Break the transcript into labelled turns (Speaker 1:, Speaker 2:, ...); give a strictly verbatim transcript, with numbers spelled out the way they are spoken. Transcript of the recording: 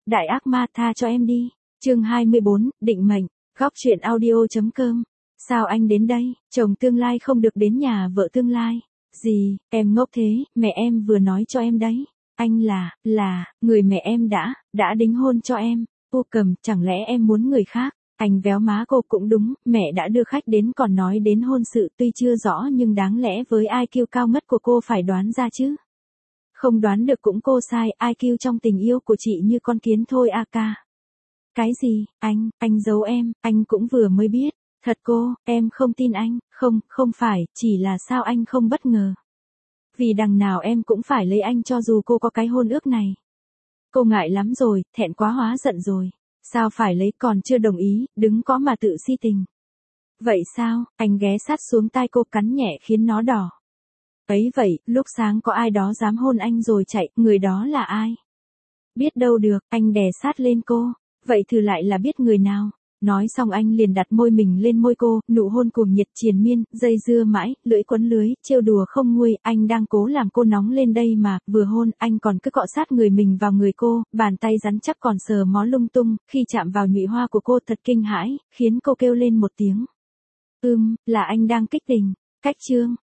Speaker 1: đại ác ma tha cho em đi. Chương hai mươi bốn, định mệnh. Góc truyện audio.com. Sao anh đến đây? Chồng tương lai không được đến nhà vợ tương lai. Gì, em ngốc thế, mẹ em vừa nói cho em đấy. Anh là, là, người mẹ em đã, đã đính hôn cho em. Cô Cầm, chẳng lẽ em muốn người khác? Anh véo má cô. Cũng đúng, mẹ đã đưa khách đến còn nói đến hôn sự, tuy chưa rõ nhưng đáng lẽ với i kiu cao ngất của cô phải đoán ra chứ. Không đoán được cũng cô sai, i kiu trong tình yêu của chị như con kiến thôi a ca. Cái gì, anh, anh giấu em, anh cũng vừa mới biết. Thật cô, em không tin anh, không, không phải, chỉ là sao anh không bất ngờ. Vì đằng nào em cũng phải lấy anh cho dù cô có cái hôn ước này. Cô ngại lắm rồi, thẹn quá hóa giận rồi. Sao phải lấy, còn chưa đồng ý, đứng có mà tự si tình. Vậy sao, anh ghé sát xuống tai cô cắn nhẹ khiến nó đỏ. Ấy vậy, lúc sáng có ai đó dám hôn anh rồi chạy, người đó là ai? Biết đâu được, anh đè sát lên cô. Vậy thử lại là biết người nào. Nói xong anh liền đặt môi mình lên môi cô, nụ hôn cuồng nhiệt triền miên, dây dưa mãi, lưỡi quấn lưới, trêu đùa không nguôi, anh đang cố làm cô nóng lên đây mà, vừa hôn, anh còn cứ cọ sát người mình vào người cô, bàn tay rắn chắc còn sờ mó lung tung, khi chạm vào nhụy hoa của cô thật kinh hãi, khiến cô kêu lên một tiếng. Ưm, là anh đang kích tình. Cách chương.